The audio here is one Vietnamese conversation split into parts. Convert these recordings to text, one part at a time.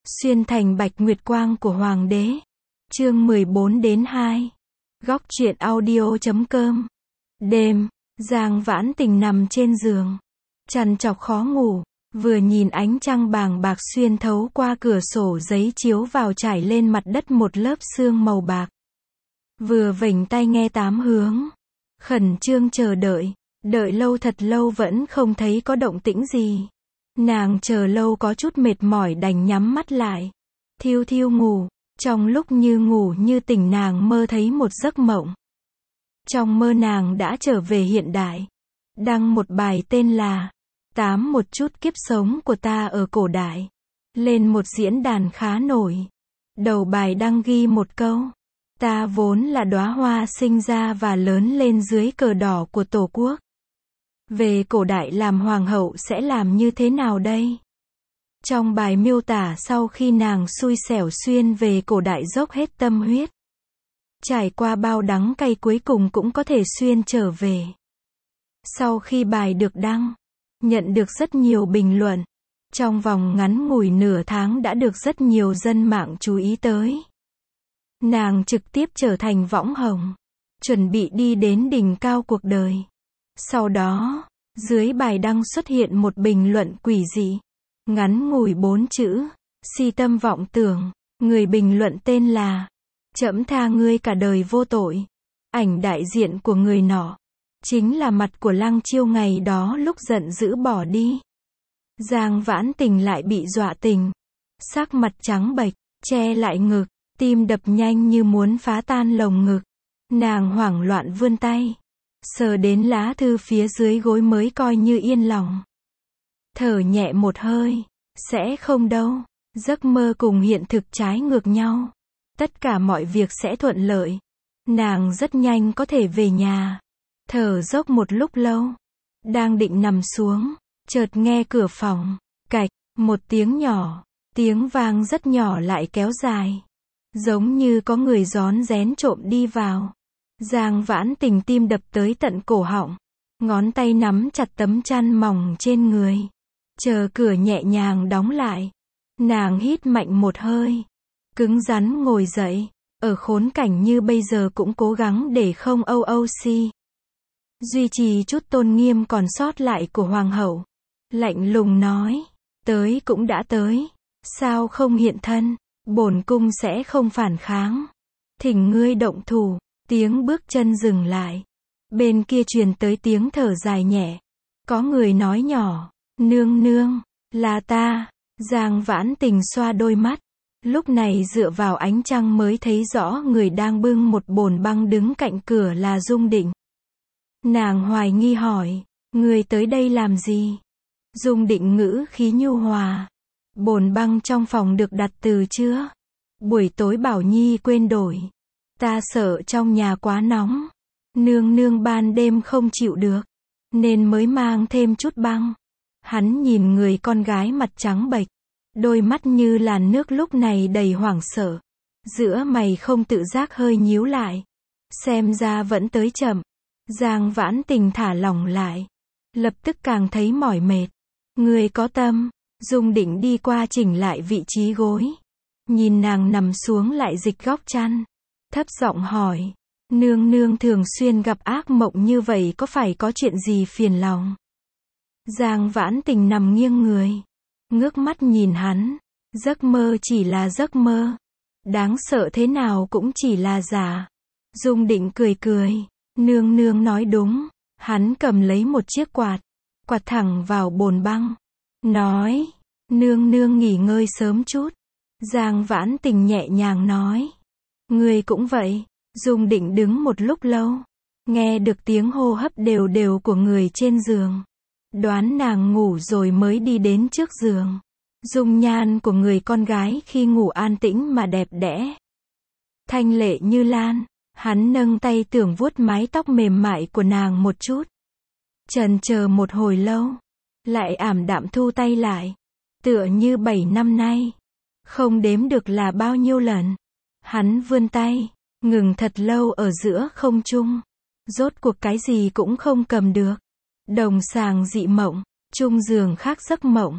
Xuyên thành bạch nguyệt quang của hoàng đế. Chương 14-2. Góc truyện audio.com. Đêm, Giang Vãn Tình nằm trên giường, trằn trọc khó ngủ, vừa nhìn ánh trăng bàng bạc xuyên thấu qua cửa sổ giấy chiếu vào trải lên mặt đất một lớp sương màu bạc. Vừa vểnh tay nghe tám hướng, khẩn trương chờ đợi, đợi lâu thật lâu vẫn không thấy có động tĩnh gì. Nàng chờ lâu có chút mệt mỏi đành nhắm mắt lại, thiêu thiêu ngủ. Trong lúc như ngủ như tỉnh nàng mơ thấy một giấc mộng. Trong mơ nàng đã trở về hiện đại, đăng một bài tên là Tám một chút kiếp sống của ta ở cổ đại, lên một diễn đàn khá nổi. Đầu bài đăng ghi một câu: ta vốn là đóa hoa sinh ra và lớn lên dưới cờ đỏ của Tổ quốc. Về cổ đại làm hoàng hậu sẽ làm như thế nào đây? Trong bài miêu tả sau khi nàng xui xẻo xuyên về cổ đại dốc hết tâm huyết, trải qua bao đắng cay cuối cùng cũng có thể xuyên trở về. Sau khi bài được đăng, nhận được rất nhiều bình luận. Trong vòng ngắn ngủi nửa tháng đã được rất nhiều dân mạng chú ý tới. Nàng trực tiếp trở thành võng hồng, chuẩn bị đi đến đỉnh cao cuộc đời. Sau đó, dưới bài đăng xuất hiện một bình luận quỷ dị. Ngắn ngủi 4 chữ, si tâm vọng tưởng. Người bình luận tên là Trẫm tha ngươi cả đời vô tội. Ảnh đại diện của người nọ chính là mặt của Lăng Chiêu ngày đó lúc giận dữ bỏ đi. Giang Vãn Tình lại bị dọa tình, sắc mặt trắng bệch, che lại ngực, tim đập nhanh như muốn phá tan lồng ngực. Nàng hoảng loạn vươn tay, sờ đến lá thư phía dưới gối mới coi như yên lòng. Thở nhẹ một hơi, sẽ không đâu, giấc mơ cùng hiện thực trái ngược nhau. Tất cả mọi việc sẽ thuận lợi. Nàng rất nhanh có thể về nhà. Thở dốc một lúc lâu, đang định nằm xuống, chợt nghe cửa phòng, cạch, một tiếng nhỏ, tiếng vang rất nhỏ lại kéo dài. Giống như có người rón rén trộm đi vào. Giang Vãn Tình tim đập tới tận cổ họng, ngón tay nắm chặt tấm chăn mỏng trên người. Chờ cửa nhẹ nhàng đóng lại, nàng hít mạnh một hơi, cứng rắn ngồi dậy, ở khốn cảnh như bây giờ cũng cố gắng để không OOC. Duy trì chút tôn nghiêm còn sót lại của hoàng hậu. Lạnh lùng nói, tới cũng đã tới, sao không hiện thân, bổn cung sẽ không phản kháng. Thỉnh ngươi động thủ. Tiếng bước chân dừng lại. Bên kia truyền tới tiếng thở dài nhẹ. Có người nói nhỏ, nương nương, là ta. Giang Vãn Tình xoa đôi mắt. Lúc này dựa vào ánh trăng mới thấy rõ người đang bưng một bồn băng đứng cạnh cửa là Dung Định. Nàng hoài nghi hỏi, người tới đây làm gì? Dung Định ngữ khí nhu hòa. Bồn băng trong phòng được đặt từ trưa. Buổi tối Bảo Nhi quên đổi. Ta sợ trong nhà quá nóng. Nương nương ban đêm không chịu được, nên mới mang thêm chút băng. Hắn nhìn người con gái mặt trắng bệch, đôi mắt như làn nước lúc này đầy hoảng sợ. Giữa mày không tự giác hơi nhíu lại. Xem ra vẫn tới chậm. Giang Vãn Tình thả lỏng lại, lập tức càng thấy mỏi mệt. Người có tâm. Dung Định đi qua chỉnh lại vị trí gối, nhìn nàng nằm xuống lại dịch góc chăn, thấp giọng hỏi, nương nương thường xuyên gặp ác mộng như vậy có phải có chuyện gì phiền lòng? Giang Vãn Tình nằm nghiêng người, ngước mắt nhìn hắn. Giấc mơ chỉ là giấc mơ, đáng sợ thế nào cũng chỉ là giả. Dung Định cười cười, nương nương nói đúng. Hắn cầm lấy một chiếc quạt, quạt thẳng vào bồn băng, nói, nương nương nghỉ ngơi sớm chút. Giang Vãn Tình nhẹ nhàng nói, người cũng vậy. Dung Định đứng một lúc lâu, nghe được tiếng hô hấp đều đều của người trên giường, đoán nàng ngủ rồi mới đi đến trước giường. Dung nhan của người con gái khi ngủ an tĩnh mà đẹp đẽ, thanh lệ như lan. Hắn nâng tay tưởng vuốt mái tóc mềm mại của nàng một chút, chần chờ một hồi lâu, lại ảm đạm thu tay lại. Tựa như 7 năm nay, không đếm được là bao nhiêu lần. Hắn vươn tay, ngừng thật lâu ở giữa không trung. Rốt cuộc cái gì cũng không cầm được. Đồng sàng dị mộng, chung giường khác giấc mộng.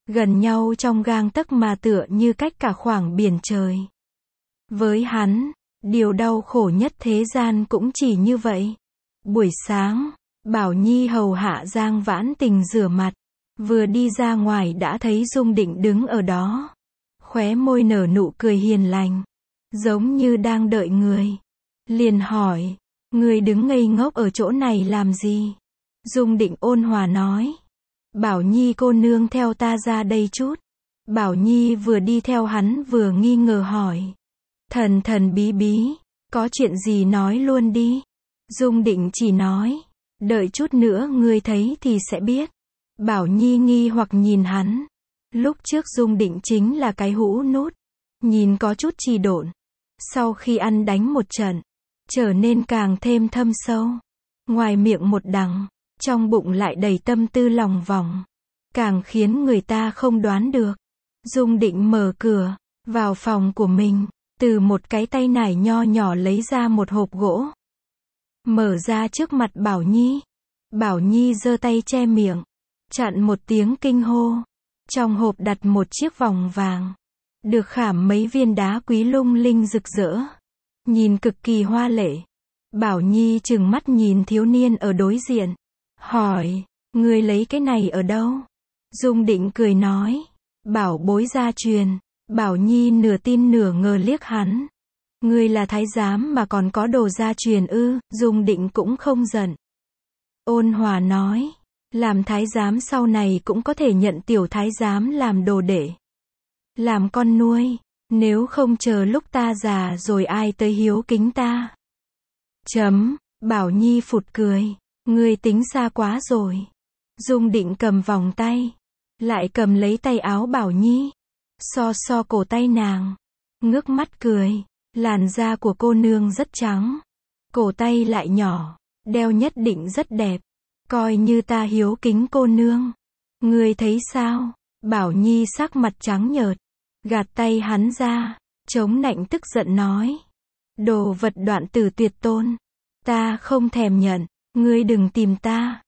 gần nhau trong gang tấc mà tựa như cách cả khoảng biển trời. Với hắn, điều đau khổ nhất thế gian cũng chỉ như vậy. Buổi sáng, Bảo Nhi hầu hạ Giang Vãn Tình rửa mặt, vừa đi ra ngoài đã thấy Dung Định đứng ở đó. Khóe môi nở nụ cười hiền lành, giống như đang đợi người. Liền hỏi, người đứng ngây ngốc ở chỗ này làm gì? Dung Định ôn hòa nói, Bảo Nhi cô nương theo ta ra đây chút. Bảo Nhi vừa đi theo hắn vừa nghi ngờ hỏi, thần thần bí bí, có chuyện gì nói luôn đi. Dung Định chỉ nói, đợi chút nữa ngươi thấy thì sẽ biết. Bảo Nhi nghi hoặc nhìn hắn. Lúc trước Dung Định chính là cái hũ nút, nhìn có chút trì độn. Sau khi ăn đánh một trận, trở nên càng thêm thâm sâu. Ngoài miệng một đằng, trong bụng lại đầy tâm tư lòng vòng, càng khiến người ta không đoán được. Dung Định mở cửa, vào phòng của mình, từ một cái tay nải nho nhỏ lấy ra một hộp gỗ. Mở ra trước mặt Bảo Nhi. Bảo Nhi giơ tay che miệng, chặn một tiếng kinh hô. Trong hộp đặt một chiếc vòng vàng, được khảm mấy viên đá quý lung linh rực rỡ, nhìn cực kỳ hoa lệ. Bảo Nhi trừng mắt nhìn thiếu niên ở đối diện, hỏi, ngươi lấy cái này ở đâu? Dung Định cười nói, bảo bối gia truyền. Bảo Nhi nửa tin nửa ngờ liếc hắn. Ngươi là thái giám mà còn có đồ gia truyền ư? Dung Định cũng không giận, ôn hòa nói, làm thái giám sau này cũng có thể nhận tiểu thái giám làm đồ đệ, làm con nuôi, nếu không chờ lúc ta già rồi ai tới hiếu kính ta. Bảo Nhi phụt cười, ngươi tính xa quá rồi. Dung Định cầm vòng tay, lại cầm lấy tay áo Bảo Nhi, so cổ tay nàng, ngước mắt cười, làn da của cô nương rất trắng, cổ tay lại nhỏ, đeo nhất định rất đẹp, coi như ta hiếu kính cô nương. Ngươi thấy sao? Bảo Nhi sắc mặt trắng nhợt, gạt tay hắn ra, chống nạnh tức giận nói, đồ vật đoạn tử tuyệt tôn, ta không thèm nhận, ngươi đừng tìm ta.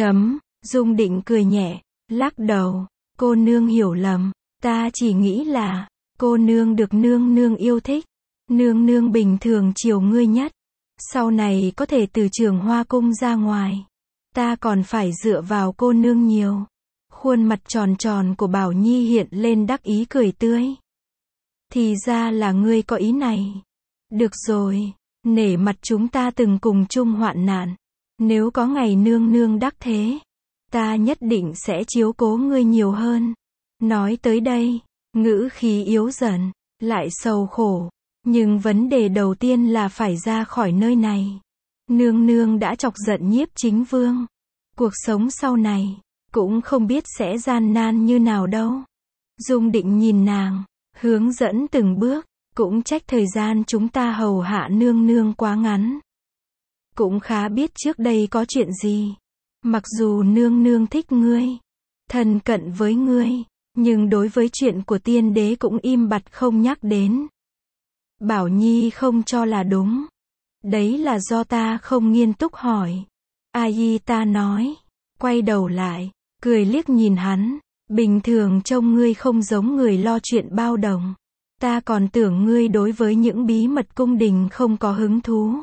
Dung Định cười nhẹ, lắc đầu, cô nương hiểu lầm, ta chỉ nghĩ là, cô nương được nương nương yêu thích, nương nương bình thường chiều ngươi nhất, sau này có thể từ Trường Hoa cung ra ngoài, ta còn phải dựa vào cô nương nhiều. Khuôn mặt tròn tròn của Bảo Nhi hiện lên đắc ý cười tươi. Thì ra là ngươi có ý này. Được rồi, nể mặt chúng ta từng cùng chung hoạn nạn, nếu có ngày nương nương đắc thế, ta nhất định sẽ chiếu cố ngươi nhiều hơn. Nói tới đây, ngữ khí yếu dần, lại sầu khổ, nhưng vấn đề đầu tiên là phải ra khỏi nơi này. Nương nương đã chọc giận Nhiếp Chính Vương, cuộc sống sau này cũng không biết sẽ gian nan như nào đâu. Dung Định nhìn nàng, hướng dẫn từng bước, cũng trách thời gian chúng ta hầu hạ nương nương quá ngắn. Cũng khá biết trước đây có chuyện gì. Mặc dù nương nương thích ngươi, thân cận với ngươi, nhưng đối với chuyện của tiên đế cũng im bặt không nhắc đến. Bảo Nhi không cho là đúng. Đấy là do ta không nghiêm túc hỏi. Ai ta nói, quay đầu lại, cười liếc nhìn hắn, bình thường trông ngươi không giống người lo chuyện bao đồng. Ta còn tưởng ngươi đối với những bí mật cung đình không có hứng thú.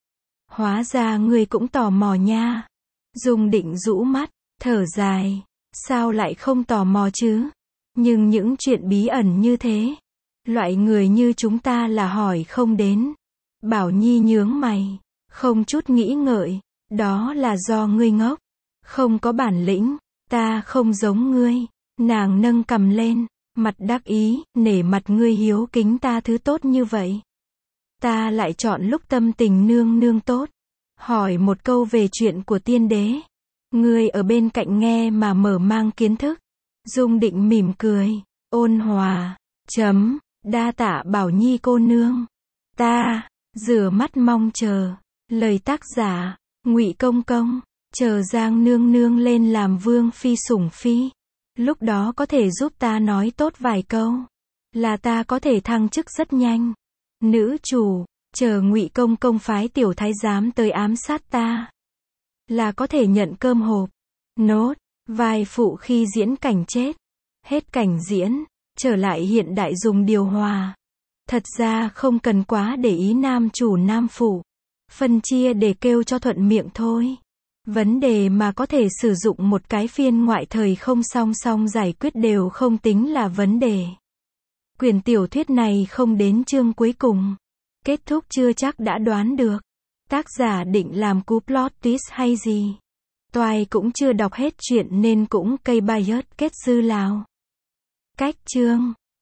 Hóa ra ngươi cũng tò mò nha. Dung Định rũ mắt, thở dài, sao lại không tò mò chứ? Nhưng những chuyện bí ẩn như thế, loại người như chúng ta là hỏi không đến. Bảo Nhi nhướng mày, không chút nghĩ ngợi, đó là do ngươi ngốc, không có bản lĩnh, ta không giống ngươi. Nàng nâng cằm lên, mặt đắc ý, nể mặt ngươi hiếu kính ta thứ tốt như vậy. Ta lại chọn lúc tâm tình nương nương tốt, hỏi một câu về chuyện của tiên đế. Ngươi ở bên cạnh nghe mà mở mang kiến thức. Dung Định mỉm cười, ôn hòa, đa tạ Bảo Nhi cô nương. Ta, rửa mắt mong chờ, lời tác giả, Ngụy Công Công, chờ Giang nương nương lên làm vương phi sủng phi. Lúc đó có thể giúp ta nói tốt vài câu, là ta có thể thăng chức rất nhanh. Nữ chủ, chờ Ngụy Công Công phái tiểu thái giám tới ám sát ta, là có thể nhận cơm hộp. Nốt, vai phụ khi diễn cảnh chết. Hết cảnh diễn, trở lại hiện đại dùng điều hòa. Thật ra không cần quá để ý nam chủ nam phụ. Phân chia để kêu cho thuận miệng thôi. Vấn đề mà có thể sử dụng một cái phiên ngoại thời không song song giải quyết đều không tính là vấn đề. Quyển tiểu thuyết này không đến chương cuối cùng. Kết thúc chưa chắc đã đoán được. Tác giả định làm cú plot twist hay gì. Toài cũng chưa đọc hết chuyện nên cũng cây bias kết dư lào. Cách chương